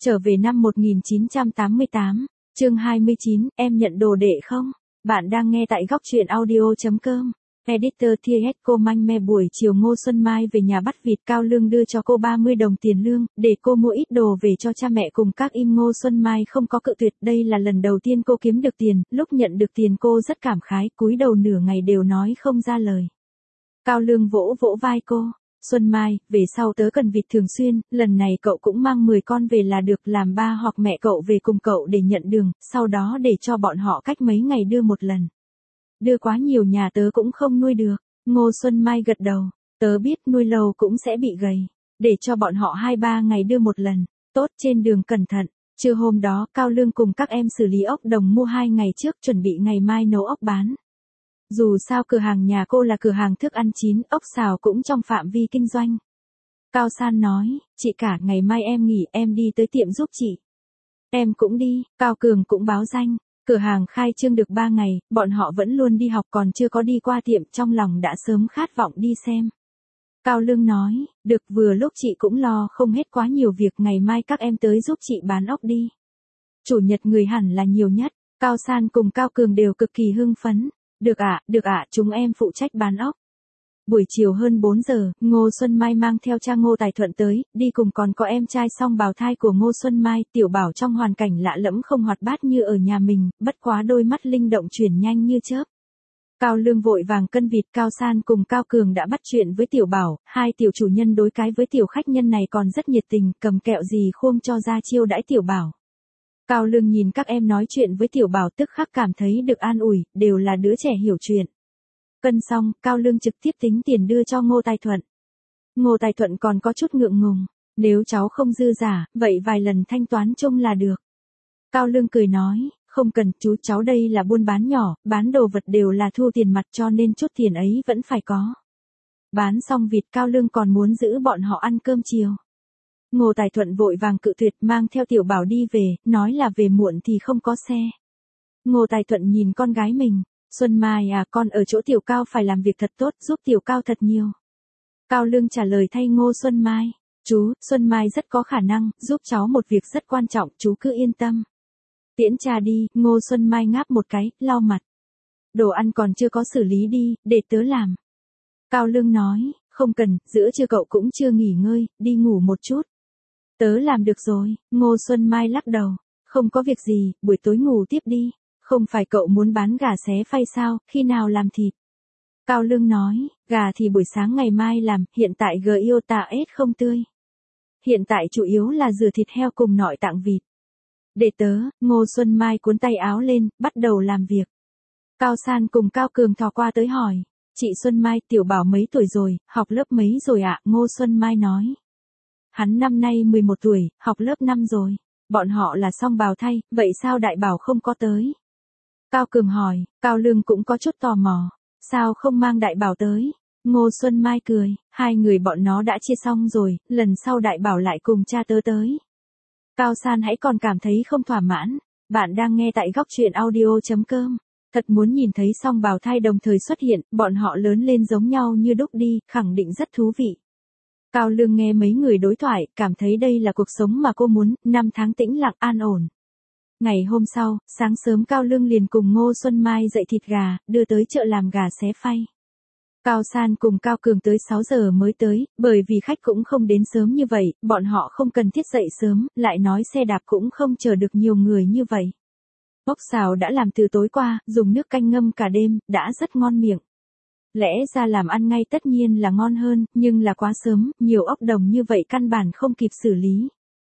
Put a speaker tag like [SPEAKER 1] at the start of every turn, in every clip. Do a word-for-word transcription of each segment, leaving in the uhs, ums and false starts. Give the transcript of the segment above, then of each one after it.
[SPEAKER 1] Trở về năm một nghìn chín trăm tám mươi tám, chương hai mươi chín, em nhận đồ đệ không? Bạn đang nghe tại góc truyện audio.com. Editor tê ét cô manh me buổi chiều Ngô Xuân Mai về nhà bắt vịt. Cao Lương đưa cho cô ba mươi đồng tiền lương, để cô mua ít đồ về cho cha mẹ cùng các im. Ngô Xuân Mai không có cự tuyệt, đây là lần đầu tiên cô kiếm được tiền, lúc nhận được tiền cô rất cảm khái, cúi đầu nửa ngày đều nói không ra lời. Cao Lương vỗ vỗ vai cô. Xuân Mai, về sau tớ cần vịt thường xuyên, lần này cậu cũng mang mười con về là được, làm ba hoặc mẹ cậu về cùng cậu để nhận đường, sau đó để cho bọn họ cách mấy ngày đưa một lần. Đưa quá nhiều nhà tớ cũng không nuôi được. Ngô Xuân Mai gật đầu, tớ biết nuôi lâu cũng sẽ bị gầy, để cho bọn họ hai ba ngày đưa một lần. Tốt, trên đường cẩn thận. Trưa hôm đó, Cao Lương cùng các em xử lý ốc đồng mua hai ngày trước, chuẩn bị ngày mai nấu ốc bán. Dù sao cửa hàng nhà cô là cửa hàng thức ăn chín, ốc xào cũng trong phạm vi kinh doanh. Cao San nói, chị cả, ngày mai em nghỉ, em đi tới tiệm giúp chị. Em cũng đi. Cao Cường cũng báo danh. Cửa hàng khai trương được ba ngày, bọn họ vẫn luôn đi học còn chưa có đi qua tiệm, trong lòng đã sớm khát vọng đi xem. Cao Lương nói, được, vừa lúc chị cũng lo không hết quá nhiều việc, ngày mai các em tới giúp chị bán ốc đi. Chủ nhật người hẳn là nhiều nhất. Cao San cùng Cao Cường đều cực kỳ hưng phấn. Được ạ, à, được ạ, à, chúng em phụ trách bán ốc. Buổi chiều hơn bốn giờ, Ngô Xuân Mai mang theo cha Ngô Tài Thuận tới, đi cùng còn có em trai song bào thai của Ngô Xuân Mai. Tiểu Bảo trong hoàn cảnh lạ lẫm không hoạt bát như ở nhà mình, bất quá đôi mắt linh động chuyển nhanh như chớp. Cao Lương vội vàng cân vịt, Cao San cùng Cao Cường đã bắt chuyện với Tiểu Bảo, hai tiểu chủ nhân đối cái với tiểu khách nhân này còn rất nhiệt tình, cầm kẹo gì khuông cho ra chiêu đãi Tiểu Bảo. Cao Lương nhìn các em nói chuyện với Tiểu Bảo tức khắc cảm thấy được an ủi, đều là đứa trẻ hiểu chuyện. Cân xong, Cao Lương trực tiếp tính tiền đưa cho Ngô Tài Thuận. Ngô Tài Thuận còn có chút ngượng ngùng, nếu cháu không dư giả, vậy vài lần thanh toán chung là được. Cao Lương cười nói, không cần chú, cháu đây là buôn bán nhỏ, bán đồ vật đều là thu tiền mặt cho nên chút tiền ấy vẫn phải có. Bán xong vịt, Cao Lương còn muốn giữ bọn họ ăn cơm chiều. Ngô Tài Thuận vội vàng cự tuyệt, mang theo Tiểu Bảo đi về, nói là về muộn thì không có xe. Ngô Tài Thuận nhìn con gái mình, Xuân Mai à, con ở chỗ Tiểu Cao phải làm việc thật tốt, giúp Tiểu Cao thật nhiều. Cao Lương trả lời thay Ngô Xuân Mai, chú, Xuân Mai rất có khả năng, giúp cháu một việc rất quan trọng, chú cứ yên tâm. Tiễn cha đi. Ngô Xuân Mai ngáp một cái, lau mặt. Đồ ăn còn chưa có xử lý đi, để tớ làm. Cao Lương nói, không cần, giữa trưa cậu cũng chưa nghỉ ngơi, đi ngủ một chút. Tớ làm được rồi. Ngô Xuân Mai lắc đầu, không có việc gì, buổi tối ngủ tiếp đi. Không phải cậu muốn bán gà xé phay sao, khi nào làm thịt? Cao Lương nói, gà thì buổi sáng ngày mai làm, hiện tại Giota ết không tươi. Hiện tại chủ yếu là rửa thịt heo cùng nội tạng vịt. Để tớ. Ngô Xuân Mai cuốn tay áo lên, bắt đầu làm việc. Cao San cùng Cao Cường thò qua tới hỏi, chị Xuân Mai, Tiểu Bảo mấy tuổi rồi, học lớp mấy rồi ạ? Ngô Xuân Mai nói, hắn năm nay mười một tuổi, học lớp năm rồi. Bọn họ là song bào thai, vậy sao Đại Bảo không có tới? Cao Cường hỏi. Cao Lương cũng có chút tò mò, sao không mang Đại Bảo tới? Ngô Xuân Mai cười, hai người bọn nó đã chia xong rồi, lần sau Đại Bảo lại cùng cha tớ tới. Cao San hãy còn cảm thấy không thỏa mãn. Bạn đang nghe tại góc truyện audio.com. Thật muốn nhìn thấy song bào thai đồng thời xuất hiện, bọn họ lớn lên giống nhau như đúc đi, khẳng định rất thú vị. Cao Lương nghe mấy người đối thoại, cảm thấy đây là cuộc sống mà cô muốn, năm tháng tĩnh lặng an ổn. Ngày hôm sau, sáng sớm Cao Lương liền cùng Ngô Xuân Mai dậy thịt gà, đưa tới chợ làm gà xé phay. Cao San cùng Cao Cường tới sáu giờ mới tới, bởi vì khách cũng không đến sớm như vậy, bọn họ không cần thiết dậy sớm, lại nói xe đạp cũng không chờ được nhiều người như vậy. Ốc xào đã làm từ tối qua, dùng nước canh ngâm cả đêm, đã rất ngon miệng. Lẽ ra làm ăn ngay tất nhiên là ngon hơn, nhưng là quá sớm, nhiều ốc đồng như vậy căn bản không kịp xử lý.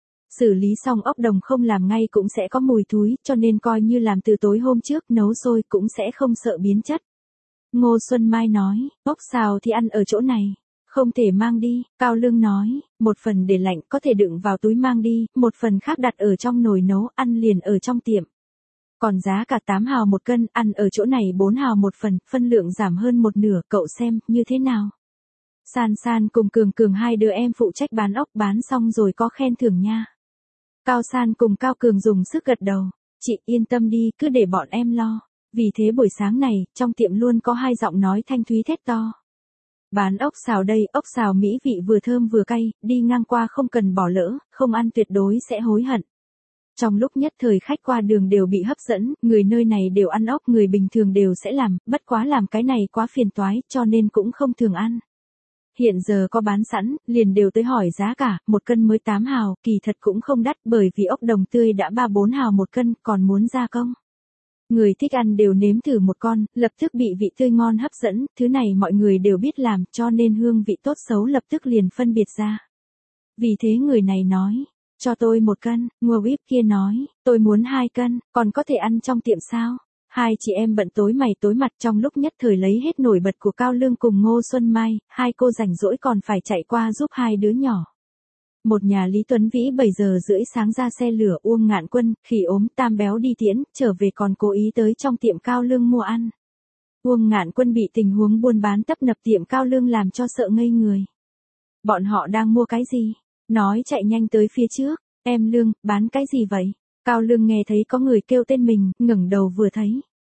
[SPEAKER 1] Xử lý xong ốc đồng không làm ngay cũng sẽ có mùi thúi, cho nên coi như làm từ tối hôm trước nấu sôi cũng sẽ không sợ biến chất. Ngô Xuân Mai nói, ốc xào thì ăn ở chỗ này, không thể mang đi. Cao Lương nói, một phần để lạnh có thể đựng vào túi mang đi, một phần khác đặt ở trong nồi nấu, ăn liền ở trong tiệm. Còn giá cả tám hào một cân, ăn ở chỗ này bốn hào một phần, phân lượng giảm hơn một nửa, cậu xem, như thế nào? San San cùng Cường Cường hai đứa em phụ trách bán ốc, bán xong rồi có khen thưởng nha. Cao San cùng Cao Cường dùng sức gật đầu, chị yên tâm đi, cứ để bọn em lo. Vì thế buổi sáng này, trong tiệm luôn có hai giọng nói thanh thúy thét to. Bán ốc xào đây, ốc xào mỹ vị vừa thơm vừa cay, đi ngang qua không cần bỏ lỡ, không ăn tuyệt đối sẽ hối hận. Trong lúc nhất thời khách qua đường đều bị hấp dẫn, người nơi này đều ăn ốc, người bình thường đều sẽ làm, bất quá làm cái này quá phiền toái, cho nên cũng không thường ăn. Hiện giờ có bán sẵn, liền đều tới hỏi giá cả, một cân mới tám hào, kỳ thật cũng không đắt bởi vì ốc đồng tươi đã ba bốn hào một cân, còn muốn gia công. Người thích ăn đều nếm thử một con, lập tức bị vị tươi ngon hấp dẫn, thứ này mọi người đều biết làm cho nên hương vị tốt xấu lập tức liền phân biệt ra. Vì thế người này nói, cho tôi một cân, Ngô Íp kia nói, tôi muốn hai cân, còn có thể ăn trong tiệm sao? Hai chị em bận tối mày tối mặt trong lúc nhất thời lấy hết nổi bật của Cao Lương cùng Ngô Xuân Mai, hai cô rảnh rỗi còn phải chạy qua giúp hai đứa nhỏ. Một nhà Lý Tuấn Vĩ bảy giờ rưỡi sáng ra xe lửa Uông Ngạn Quân, Khỉ Ốm, Tam Béo đi tiễn, trở về còn cố ý tới trong tiệm Cao Lương mua ăn. Uông Ngạn Quân bị tình huống buôn bán tấp nập tiệm Cao Lương làm cho sợ ngây người. Bọn họ đang mua cái gì? Nói chạy nhanh tới phía trước, em Lương, bán cái gì vậy? Cao Lương nghe thấy có người kêu tên mình, ngẩng đầu vừa thấy.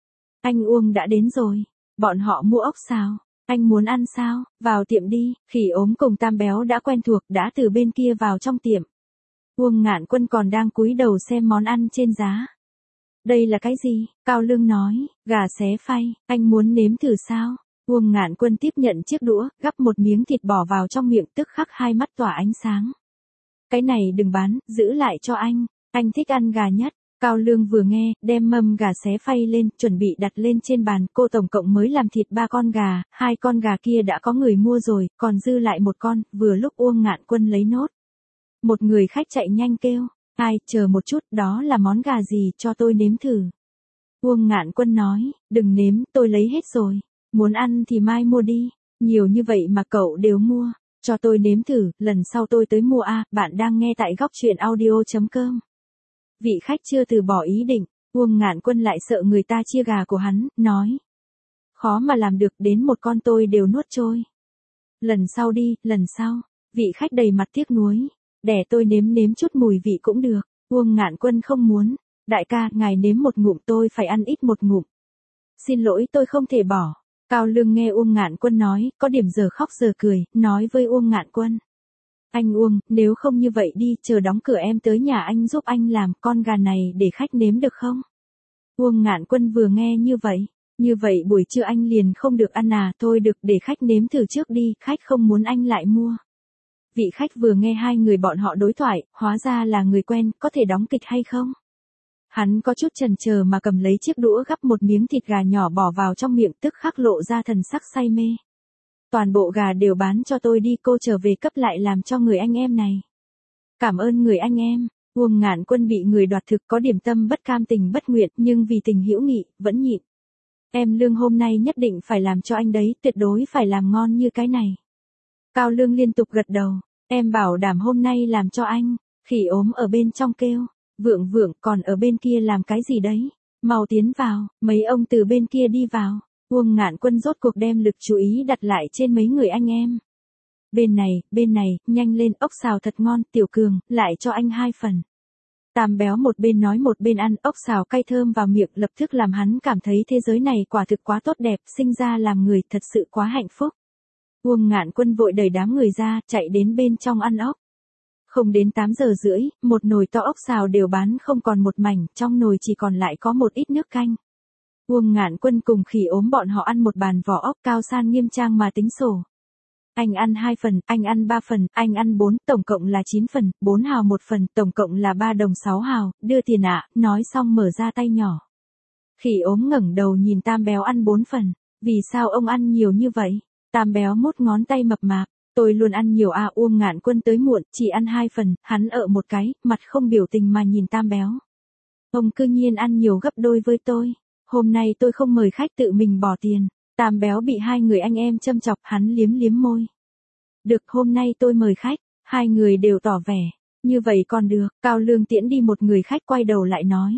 [SPEAKER 1] Anh Uông đã đến rồi, bọn họ mua ốc xào. Anh muốn ăn sao? Vào tiệm đi, Khỉ Ốm cùng Tam Béo đã quen thuộc, đã từ bên kia vào trong tiệm. Uông Ngạn Quân còn đang cúi đầu xem món ăn trên giá. Đây là cái gì? Cao Lương nói, gà xé phay, anh muốn nếm thử sao? Uông Ngạn Quân tiếp nhận chiếc đũa, gắp một miếng thịt bỏ vào trong miệng, tức khắc hai mắt tỏa ánh sáng. Cái này đừng bán, giữ lại cho anh, anh thích ăn gà nhất. Cao Lương vừa nghe, đem mâm gà xé phay lên, chuẩn bị đặt lên trên bàn, cô tổng cộng mới làm thịt ba con gà, hai con gà kia đã có người mua rồi, còn dư lại một con, vừa lúc Uông Ngạn Quân lấy nốt. Một người khách chạy nhanh kêu, ai, chờ một chút, đó là món gà gì, cho tôi nếm thử. Uông Ngạn Quân nói, đừng nếm, tôi lấy hết rồi, muốn ăn thì mai mua đi, nhiều như vậy mà cậu đều mua, cho tôi nếm thử, lần sau tôi tới mua a. Bạn đang nghe tại góc truyện audio chấm com. Vị khách chưa từ bỏ ý định, Uông Ngạn Quân lại sợ người ta chia gà của hắn, nói. Khó mà làm được, đến một con tôi đều nuốt trôi. Lần sau đi, lần sau, vị khách đầy mặt tiếc nuối, để tôi nếm nếm chút mùi vị cũng được. Uông Ngạn Quân không muốn, đại ca, ngài nếm một ngụm tôi phải ăn ít một ngụm. Xin lỗi tôi không thể bỏ. Cao Lương nghe Uông Ngạn Quân nói, có điểm giờ khóc giờ cười, nói với Uông Ngạn Quân. Anh Uông, nếu không như vậy đi, chờ đóng cửa em tới nhà anh giúp anh làm con gà này để khách nếm được không? Uông Ngạn Quân vừa nghe như vậy, như vậy buổi trưa anh liền không được ăn à, thôi được để khách nếm thử trước đi, khách không muốn anh lại mua. Vị khách vừa nghe hai người bọn họ đối thoại, hóa ra là người quen, có thể đóng kịch hay không? Hắn có chút chần chờ mà cầm lấy chiếc đũa gắp một miếng thịt gà nhỏ bỏ vào trong miệng, tức khắc lộ ra thần sắc say mê. Toàn bộ gà đều bán cho tôi đi, cô trở về cấp lại làm cho người anh em này. Cảm ơn người anh em. Uông Ngạn Quân bị người đoạt thực có điểm tâm bất cam tình bất nguyện, nhưng vì tình hữu nghị, vẫn nhịn. Em Lương hôm nay nhất định phải làm cho anh đấy, tuyệt đối phải làm ngon như cái này. Cao Lương liên tục gật đầu, em bảo đảm hôm nay làm cho anh. Khỉ Ốm ở bên trong kêu, Vượng Vượng còn ở bên kia làm cái gì đấy, mau tiến vào. Mấy ông từ bên kia đi vào. Uông Ngạn Quân rốt cuộc đem lực chú ý đặt lại trên mấy người anh em. Bên này, bên này, nhanh lên, ốc xào thật ngon, Tiểu Cường, lại cho anh hai phần. Tam Béo một bên nói một bên ăn, ốc xào cay thơm vào miệng, lập tức làm hắn cảm thấy thế giới này quả thực quá tốt đẹp, sinh ra làm người thật sự quá hạnh phúc. Uông Ngạn Quân vội đẩy đám người ra, chạy đến bên trong ăn ốc. Không đến tám giờ rưỡi, một nồi to ốc xào đều bán không còn một mảnh, trong nồi chỉ còn lại có một ít nước canh. Uông Ngạn Quân cùng Khỉ Ốm bọn họ ăn một bàn vỏ ốc, Cao San nghiêm trang mà tính sổ. Anh ăn hai phần, anh ăn ba phần, anh ăn bốn, tổng cộng là chín phần, bốn hào một phần, tổng cộng là ba đồng sáu hào, đưa tiền ạ, nói xong mở ra tay nhỏ. Khỉ Ốm ngẩng đầu nhìn Tam Béo ăn bốn phần, vì sao ông ăn nhiều như vậy? Tam Béo mút ngón tay mập mạp, tôi luôn ăn nhiều à. Uông Ngạn Quân tới muộn, chỉ ăn hai phần, hắn ở một cái, mặt không biểu tình mà nhìn Tam Béo. Ông cư nhiên ăn nhiều gấp đôi với tôi. Hôm nay tôi không mời khách, tự mình bỏ tiền. Tam Béo bị hai người anh em châm chọc, hắn liếm liếm môi. Được, hôm nay tôi mời khách. Hai người đều tỏ vẻ. Như vậy còn được. Cao Lương tiễn đi một người khách, quay đầu lại nói.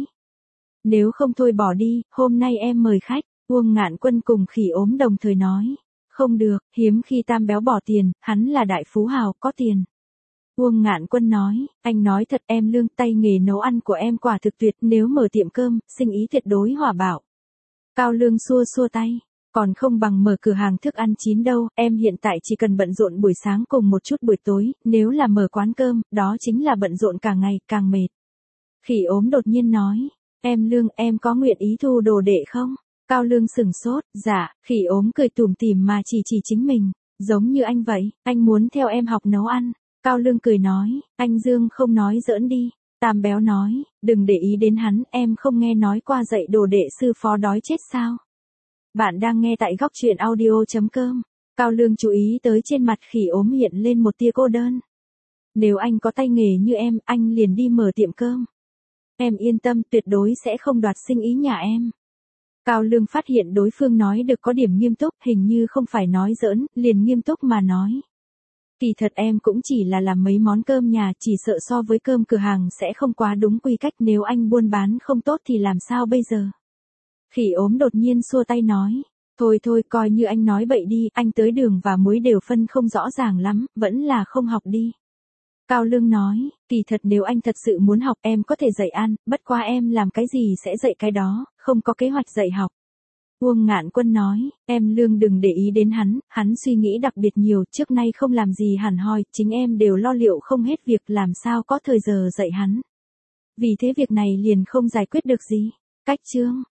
[SPEAKER 1] Nếu không thôi bỏ đi, hôm nay em mời khách. Uông Ngạn Quân cùng Khỉ Ốm đồng thời nói. Không được, hiếm khi Tam Béo bỏ tiền, hắn là đại phú hào, có tiền. Uông Ngạn Quân nói, anh nói thật em Lương, tay nghề nấu ăn của em quả thực tuyệt, nếu mở tiệm cơm, sinh ý tuyệt đối hỏa bạo. Cao Lương xua xua tay, Còn không bằng mở cửa hàng thức ăn chín đâu, em hiện tại chỉ cần bận rộn buổi sáng cùng một chút buổi tối, nếu là mở quán cơm, đó chính là bận rộn cả ngày, càng mệt. Khỉ ốm đột nhiên nói, em Lương, em có nguyện ý thu đồ đệ không? Cao Lương sửng sốt, dạ, khỉ ốm cười tủm tỉm mà chỉ chỉ chính mình, giống như anh vậy, anh muốn theo em học nấu ăn. Cao Lương cười nói, anh Dương không nói giỡn đi. Tam Béo nói, đừng để ý đến hắn, em không nghe nói qua dạy đồ đệ sư phó đói chết sao? Bạn đang nghe tại góc truyện audio.com. Cao Lương chú ý tới trên mặt khỉ ốm hiện lên một tia cô đơn. Nếu anh có tay nghề như em, anh liền đi mở tiệm cơm. Em yên tâm, tuyệt đối sẽ không đoạt sinh ý nhà em. Cao Lương phát hiện đối phương nói được có điểm nghiêm túc, hình như không phải nói giỡn, liền nghiêm túc mà nói. Kỳ thật em cũng chỉ là làm mấy món cơm nhà, chỉ sợ so với cơm cửa hàng sẽ không quá đúng quy cách, nếu anh buôn bán không tốt thì làm sao bây giờ? Khỉ ốm đột nhiên xua tay nói, thôi thôi coi như anh nói bậy đi, anh tới đường và muối đều phân không rõ ràng lắm, vẫn là không học đi. Cao Lương nói, kỳ thật nếu anh thật sự muốn học em có thể dạy ăn, bất quá em làm cái gì sẽ dạy cái đó, không có kế hoạch dạy học. Uông Ngạn Quân nói, em Lương đừng để ý đến hắn, hắn suy nghĩ đặc biệt nhiều, trước nay không làm gì hẳn hoi, chính em đều lo liệu không hết việc, làm sao có thời giờ dạy hắn. Vì thế việc này liền không giải quyết được gì. Cách chương